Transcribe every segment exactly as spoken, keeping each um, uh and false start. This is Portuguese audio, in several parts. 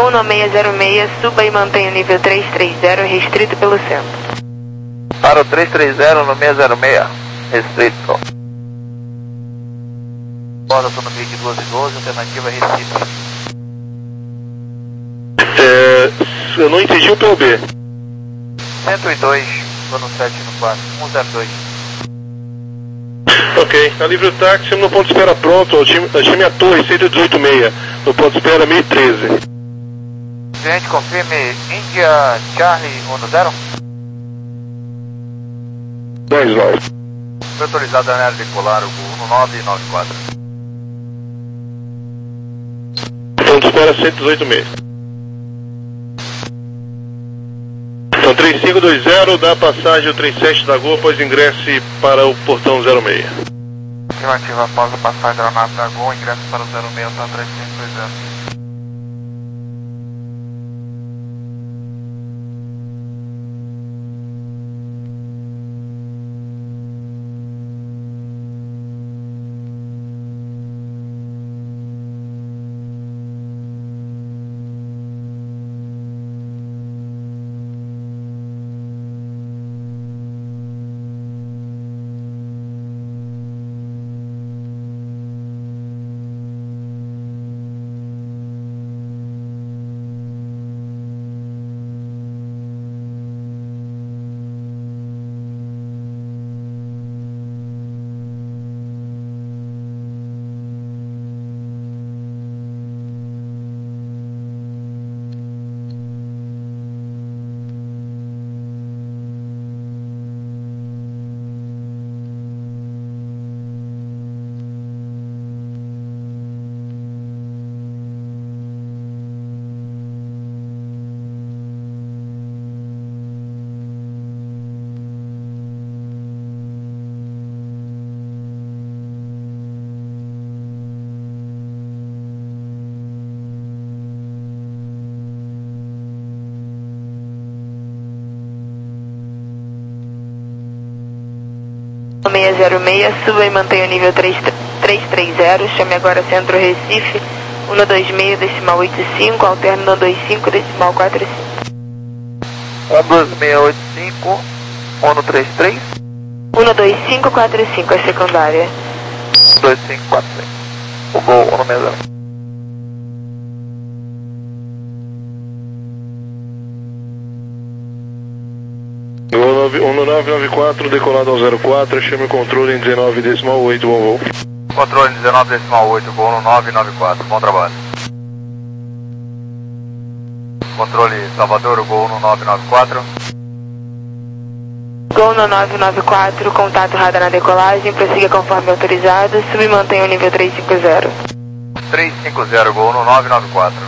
Gol no seis zero seis, suba e mantenha o nível três três zero, restrito pelo centro. Para o três três zero no seis zero seis, restrito. Borda no Mic doze doze, alternativa Recife. É, eu não entendi o P O B. cento e dois, tô no sete no quatro, um zero dois. Ok, a livre táxi no ponto de espera pronto, chame a torre cento e dezoito seis, no ponto de espera mil e treze. Cliente, confirme India Charlie um zero. dez nove. Foi autorizado a área decolar o um nove nove quatro. Ponto de espera cento e dezoito seis. Então três cinco dois zero, dá passagem ao trinta e sete da Gol, após ingresse para o portão zero seis. Afirmativa, após a passagem da aeronave da Gol, ingresso para o zero seis, tá três cinco dois zero. seis zero seis, suba e mantenha o nível três três zero, chame agora Centro Recife, um dois seis, decimal oito cinco, alterno um dois cinco, decimal quatro cinco. um dois seis oito cinco, um três três. um dois cinco quatro cinco, a secundária. um dois cinco quatro cinco. O Gol um seis zero. um nove nove quatro, decolado ao zero quatro, chame o controle em dezenove decimal oito, bom voo. Controle dezenove decimal oito, Gol no nove nove quatro, bom trabalho. Controle Salvador, Gol no nove nove quatro. Gol no nove nove quatro, contato radar na decolagem, prossiga conforme autorizado, suba e mantenha o nível três cinco zero. três cinco zero, Gol no nove nove quatro.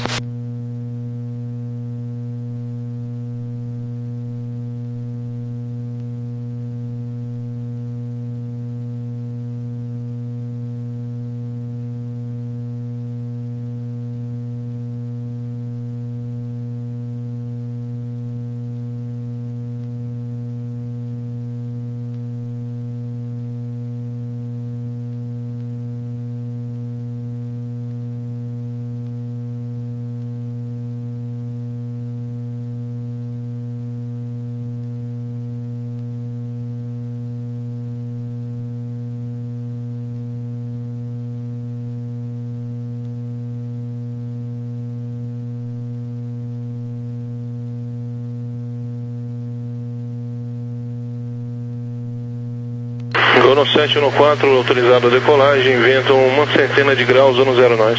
Gol no sete no quatro, autorizado a decolagem, vento uma centena de graus no zero nós.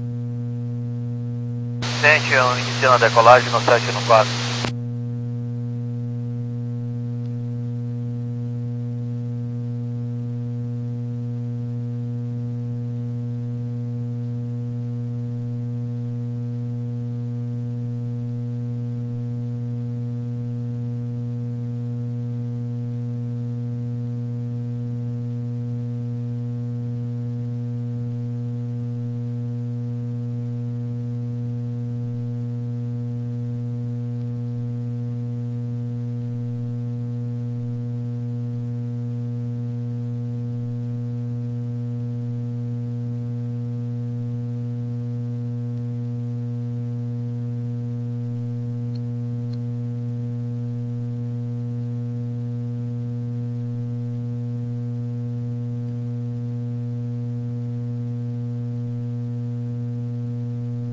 Sente, iniciando a decolagem no sete no quatro.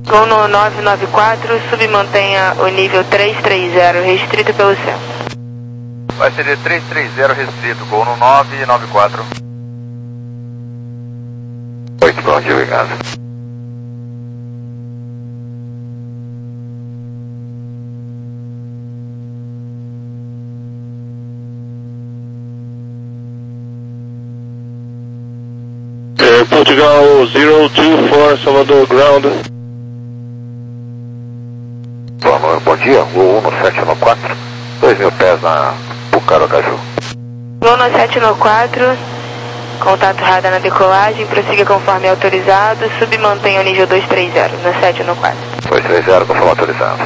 Gol no nove nove quatro, submantenha o nível trezentos e trinta, restrito pelo centro. Vai ser trezentos e trinta restrito, gol no nove nove quatro. Oito, bom dia, obrigado. É, Portugal zero two four, Salvador ground. Boa noite, bom dia, gol um no sete no quatro, dois mil pés na Pucarocaju. Gol no sete no quatro, contato radar na decolagem, prossiga conforme autorizado, submantenha o nível dois trinta, no sete no quatro. dois trinta, conforme autorizado.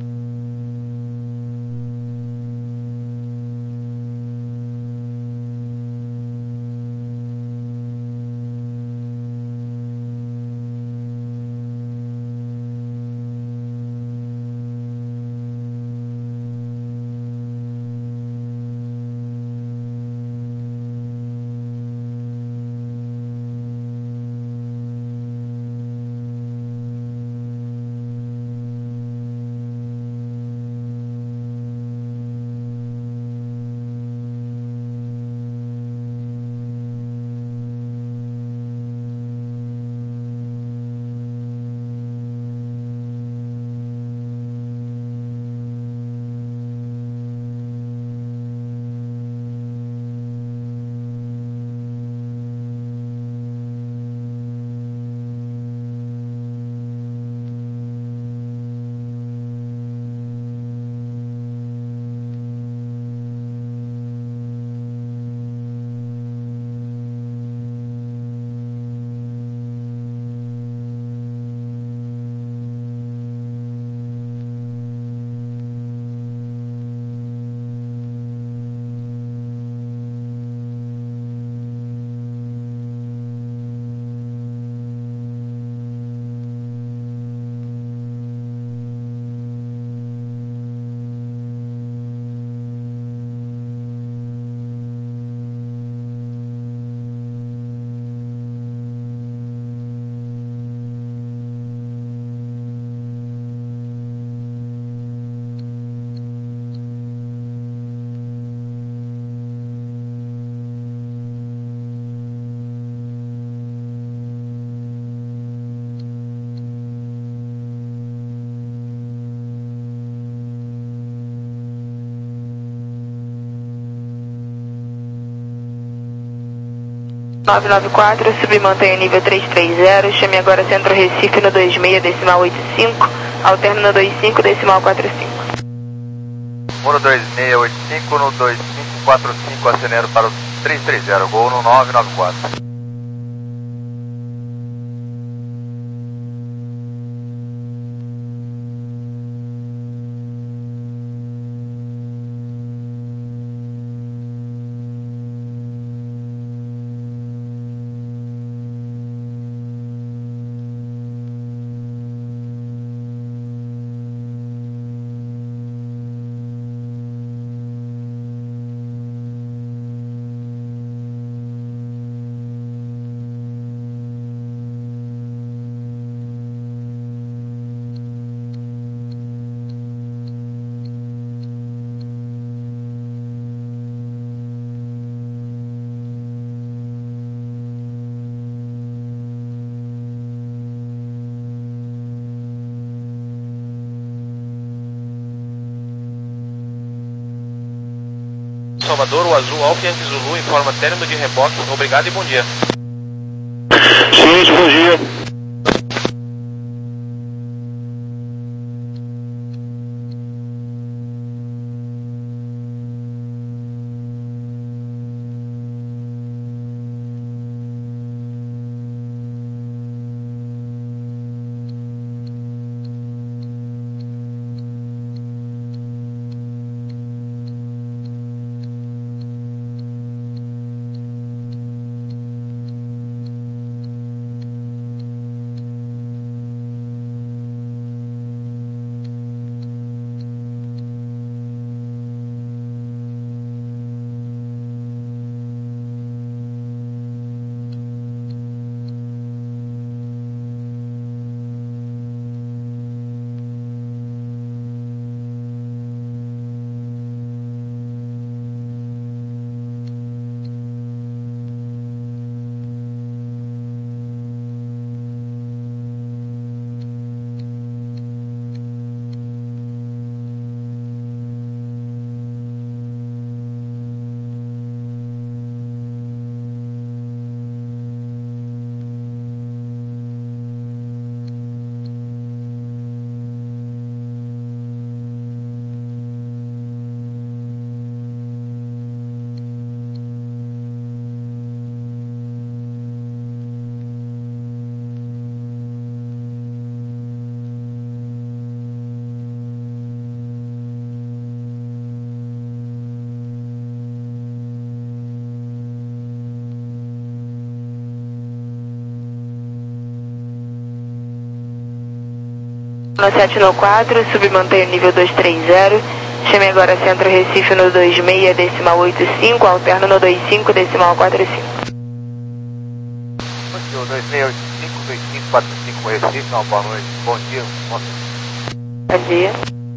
nove nove quatro, submantenha o nível trezentos e trinta, chame agora Centro Recife no vinte e seis, decimal oitenta e cinco, alterno no vinte e cinco, decimal quarenta e cinco. Muro dois seis oito cinco no dois cinco quatro cinco, acelero para o trezentos e trinta, gol no nove nove quatro. Salvador, o Azul Alfa Yankee Zulu informa término de reboque. Obrigado e bom dia. Sim, bom dia. No sete no quatro, subi e mantenha o nível dois três zero. Chame agora Centro Recife no dois seis, decimal oito cinco, alterno no dois cinco, decimal quatro cinco. dois seis oito cinco, dois cinco quatro cinco Recife, uma boa noite, bom dia. Bom dia.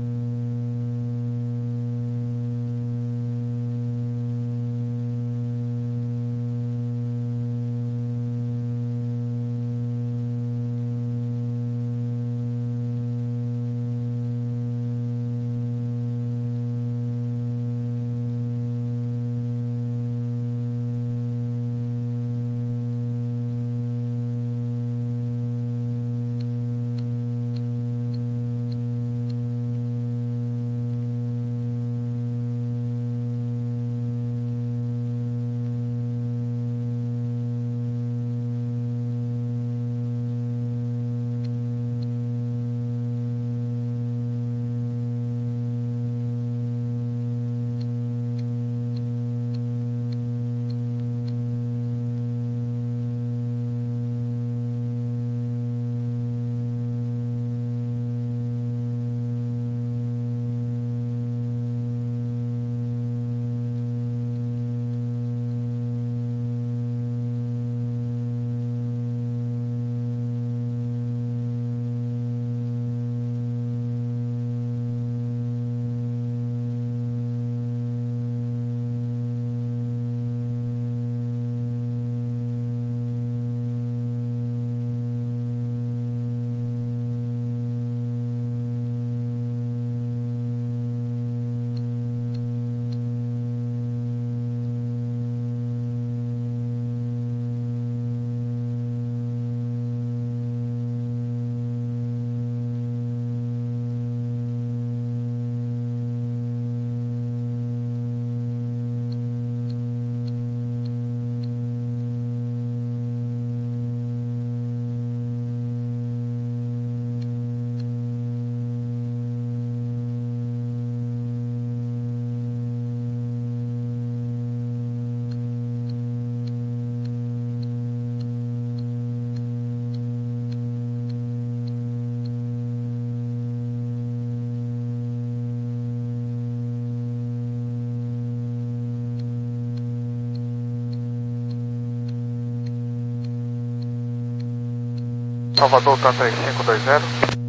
Salvador, T A M três cinco dois zero.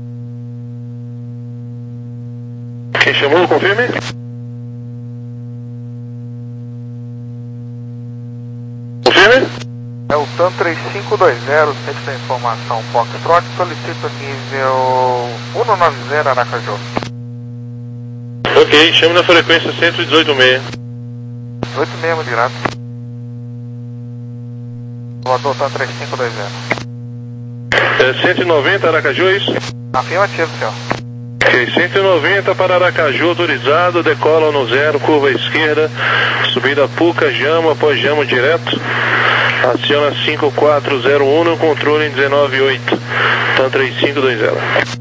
Quem chamou, confirme. Confirme. É o T A M três cinco dois zero, centro da informação Foxtrot, solicito nível cento e noventa Aracaju. Ok, chame na frequência cento e dezoito seis. dezoito mesmo, direto. Salvador, T A M três cinco dois zero. É cento e noventa Aracaju, é isso? Afirmativo, senhor. Ok, cento e noventa para Aracaju, autorizado, decola no zero, curva à esquerda, subida Puca, Jama, após Jama direto, aciona cinco quatro zero um no controle em dezenove oito, T A M três cinco dois zero.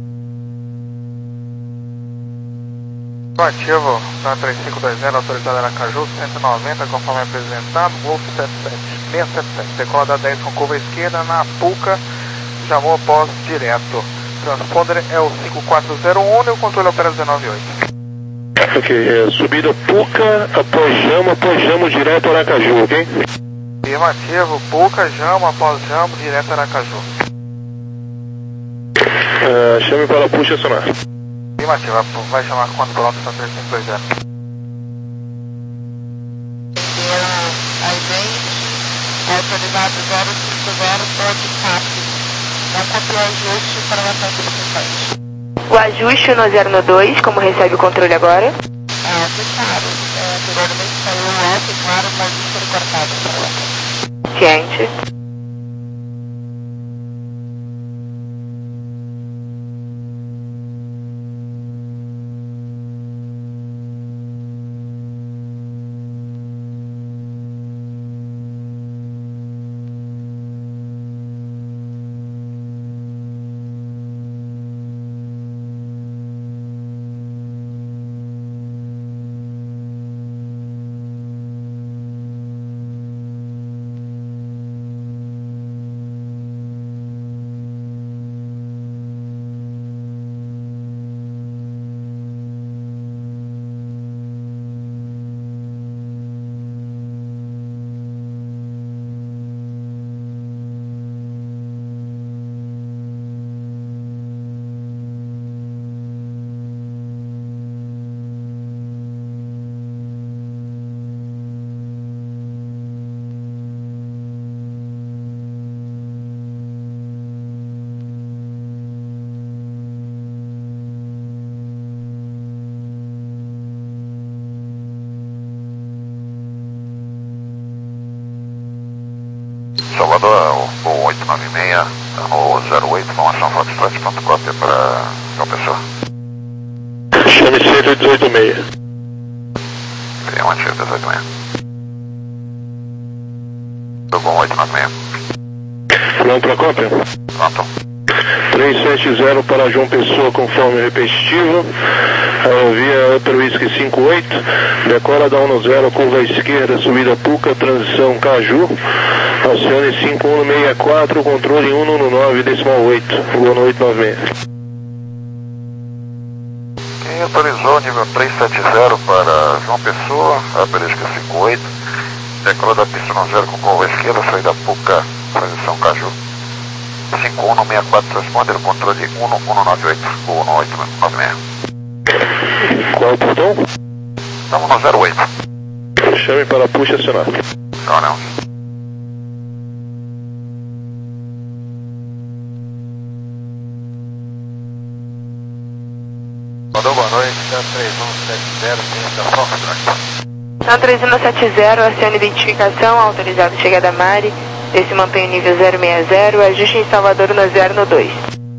Ativo, T A M três cinco dois zero, autorizado Aracaju, cento e noventa, conforme apresentado, Golf sete sete seis sete sete, decola da dez com curva à esquerda, na Puca, chamou após direto. Transponder é o cinco quatro zero um e o controle opera dezenove oito. Ok, é, subida Puca, após Jama, após Jama direto Aracaju, ok? Afirmativo, Puca, Jama, após Jama, direto Aracaju. Uh, chame para puxa acionar. Afirmativo, vai chamar quando pronto, T A M três cinco dois zero. Autorizado zero cinco zero, pode cap. Não copiou o ajuste para a frequência. O ajuste no zero no dois, como recebe o controle agora? É, claro. É, anteriormente saiu alto e claro, mas isso foi cortado. Ciente. Salvador, o oito nove seis, no zero oito, informação Foxtrot, pronto, cópia para João Pessoa. Chame cento e dezoito seis. Seria uma tira dezoito seis. Tô com oito nove seis. Vamos para a cópia? Pronto. três sete zero para João Pessoa, conforme repetitivo. Via Upper Whisky cinco oito. Decola da um zero, curva à esquerda, subida Puca, transição Caju. Acione cinco um seis quatro, controle cento e nove decimal oito. Voa no oito nove seis. Quem autorizou nível três sete zero para João Pessoa, Upper Whisky cinco oito. Decola da pista um zero com curva à esquerda, saída Puca, transição Caju. cinco um seis quatro, responder o controle cento e nove oito, voa no oito nove seis. Qual o portão? Estamos no zero oito. Chame para puxa acionar. Não, não. Mandou boa noite, três um sete zero, ciência Foxtrot. São três um sete zero, acione identificação, autorizado chegada a Mari. Esse mantém o nível zero seis zero, ajuste em Salvador no zero no dois.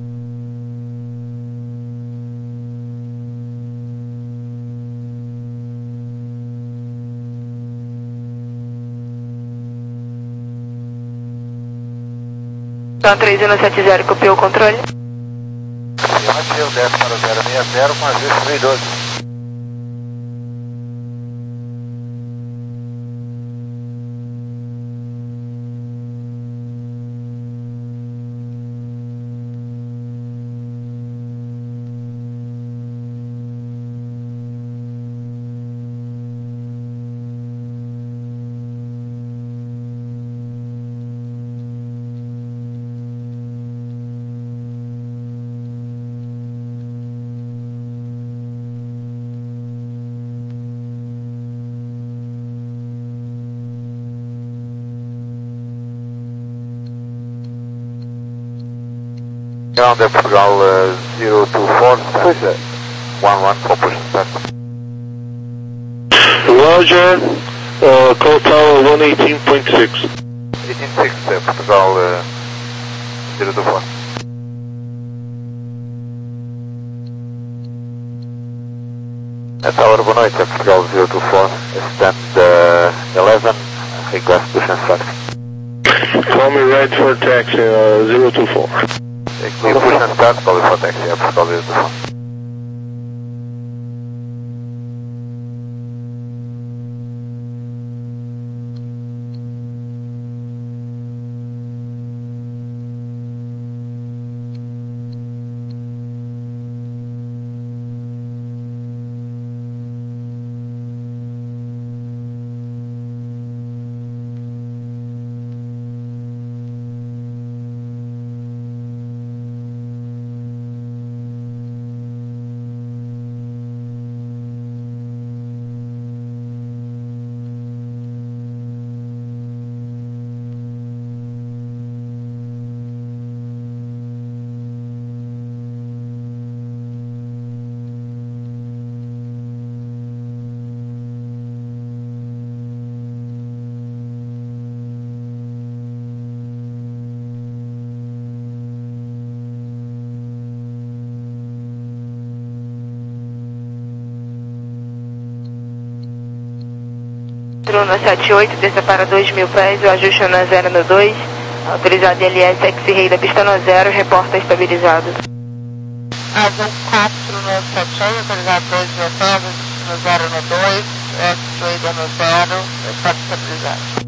São três um sete zero, copiou o controle. Mantive o desce para o zero seis zero com ajuste três doze. Ground é Portugal uh, zero two four, seja one one, propulsion start. Roger, uh, call tower one eighteen point six. eighteen six, é Portugal uh, zero two four. É Tower, boa noite, é Portugal zero two four, stand uh, eleven, request push and start. Call me right for taxi, uh, zero two four. Clear push and start, call me for taxi, é Portugal zero two four. No sete oito, desça para dois mil pés, o ajuste no zero no dois, autorizado L S X-Ray da pista no zero, reporta estabilizado. Azul quatro no sete oito, autorizado dois mil pés, ajuste no zero no dois, X-Ray no zero, reporta estabilizado.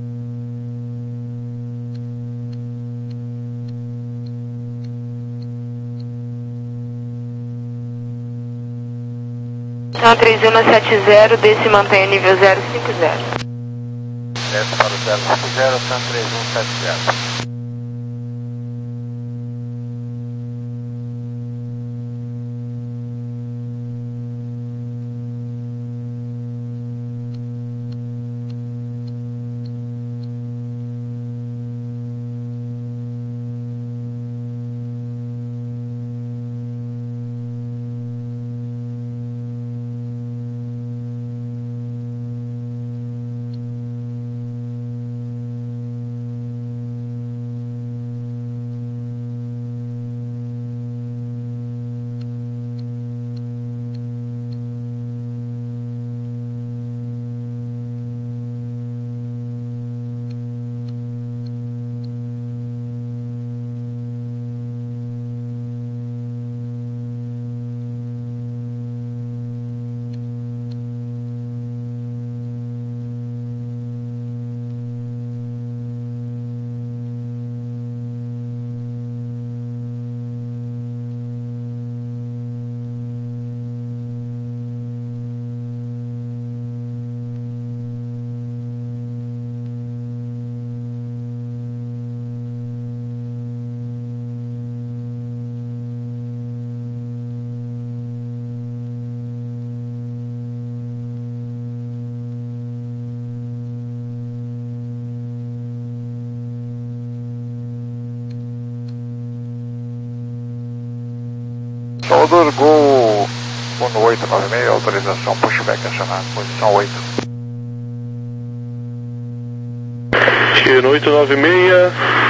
São três um sete zero, desce e mantém o nível zero cinco zero. Desce para o zero cinco zero, São três um sete zero. Solder, Gol um oito nove seis, autorização pushback acionado, posição oito. Chino oito nove seis,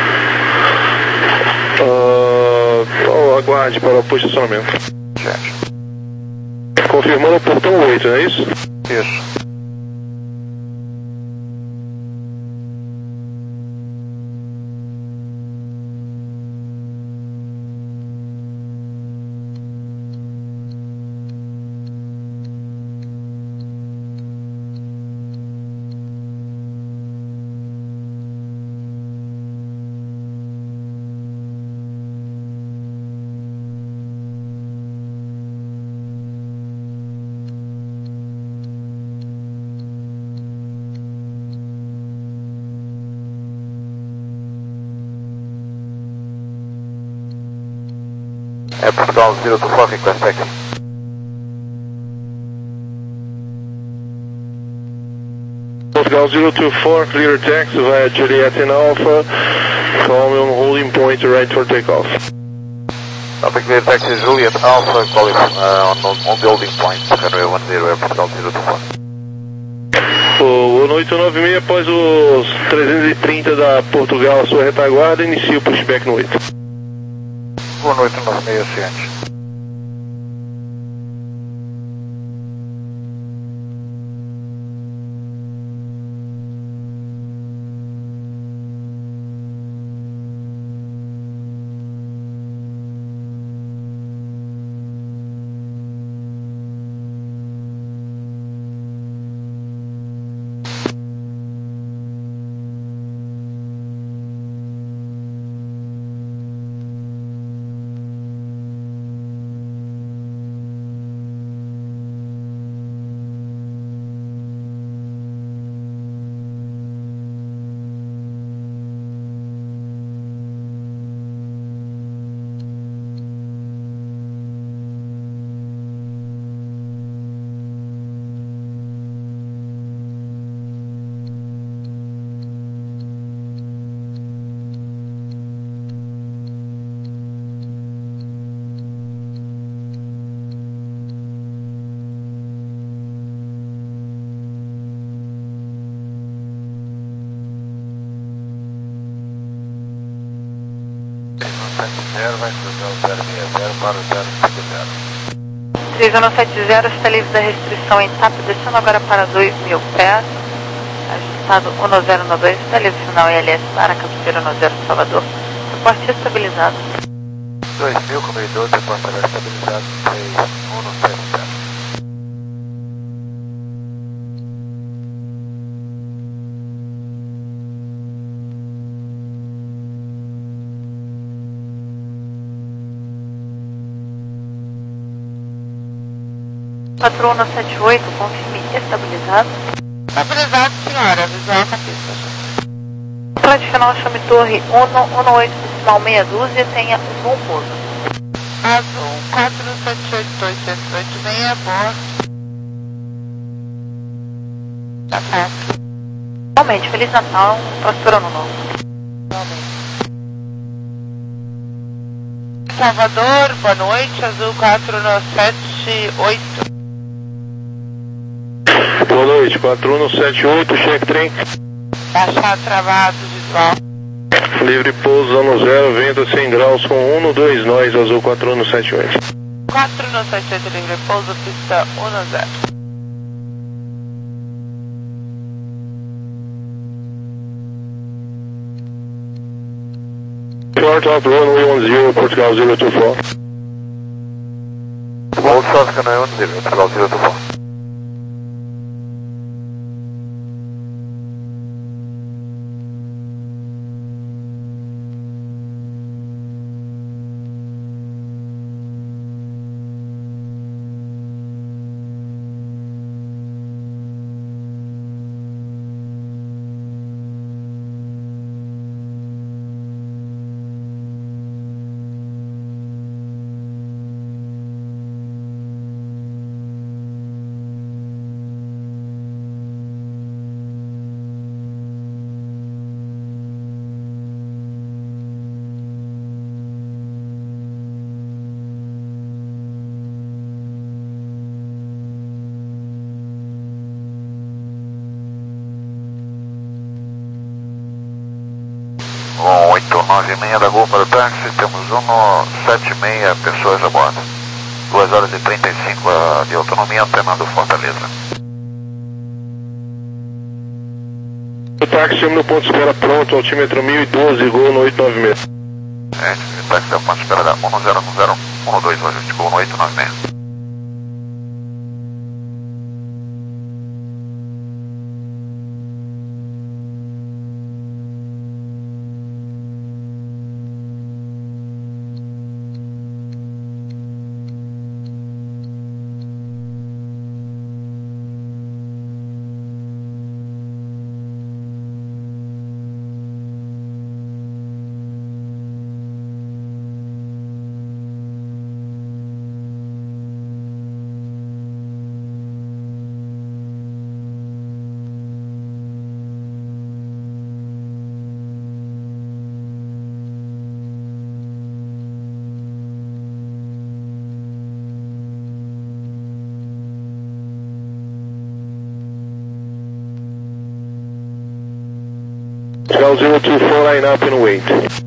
uh, oh, aguarde para o posicionamento. Gente. Confirmando o portão oito, não é isso? Isso. É Portugal zero two four, request taxi. Portugal zero two four, clear taxi via Juliet and Alpha, call me on holding point right for takeoff. Alpha clear taxi Juliet Alpha, call it uh, on, on the holding point, runway one zero, é Portugal zero two four. O oito nove seis, após os trezentos e trinta da Portugal, a sua retaguarda, inicia o pushback no oito. Boa noite, nove seis, ciente. Vai cruzar o zero seis zero para o zero cinco zero. três um sete zero está livre da restrição em TAP, descendo agora para dois mil pés. Ajustado um zero nove dois, está livre sinal I L S para Cabeceira um zero Salvador. Suporte estabilizado. dois mil, corredor, suporte estabilizado, três um sete zero. quatro um sete oito, confirme estabilizado. Estabilizado, senhora. Visual na pista. Flight final chame torre um um oito, decimal meia dúzia, tenha um bom pouso. Azul quatro sete oito dois sete oito seis, boa. Tá certo. Realmente, Feliz Natal, um próspero ano novo. Salvador, boa noite. Azul quatro sete oito. Boa noite, quatro um sete oito, check trem. Baixar travado, visual. Livre pouso, zona zero, vento cem graus com um dois nós, azul quatro um sete oito. quatro um sete oito, livre pouso, pista um zero. Short of runway one zero, Portugal zero two four. Hold short runway one zero, Portugal zero two four. nove e meia da Gol para o táxi, temos um no sete e meia pessoas a bordo. duas horas e trinta e cinco de autonomia, antenando Fortaleza. O táxi no ponto de espera pronto, altímetro mil e doze, Gol no oito nove seis. É, o táxi da ponto de espera da um zero um zero um dois, hoje, Gol no oito nove seis. Zero two four line up and wait.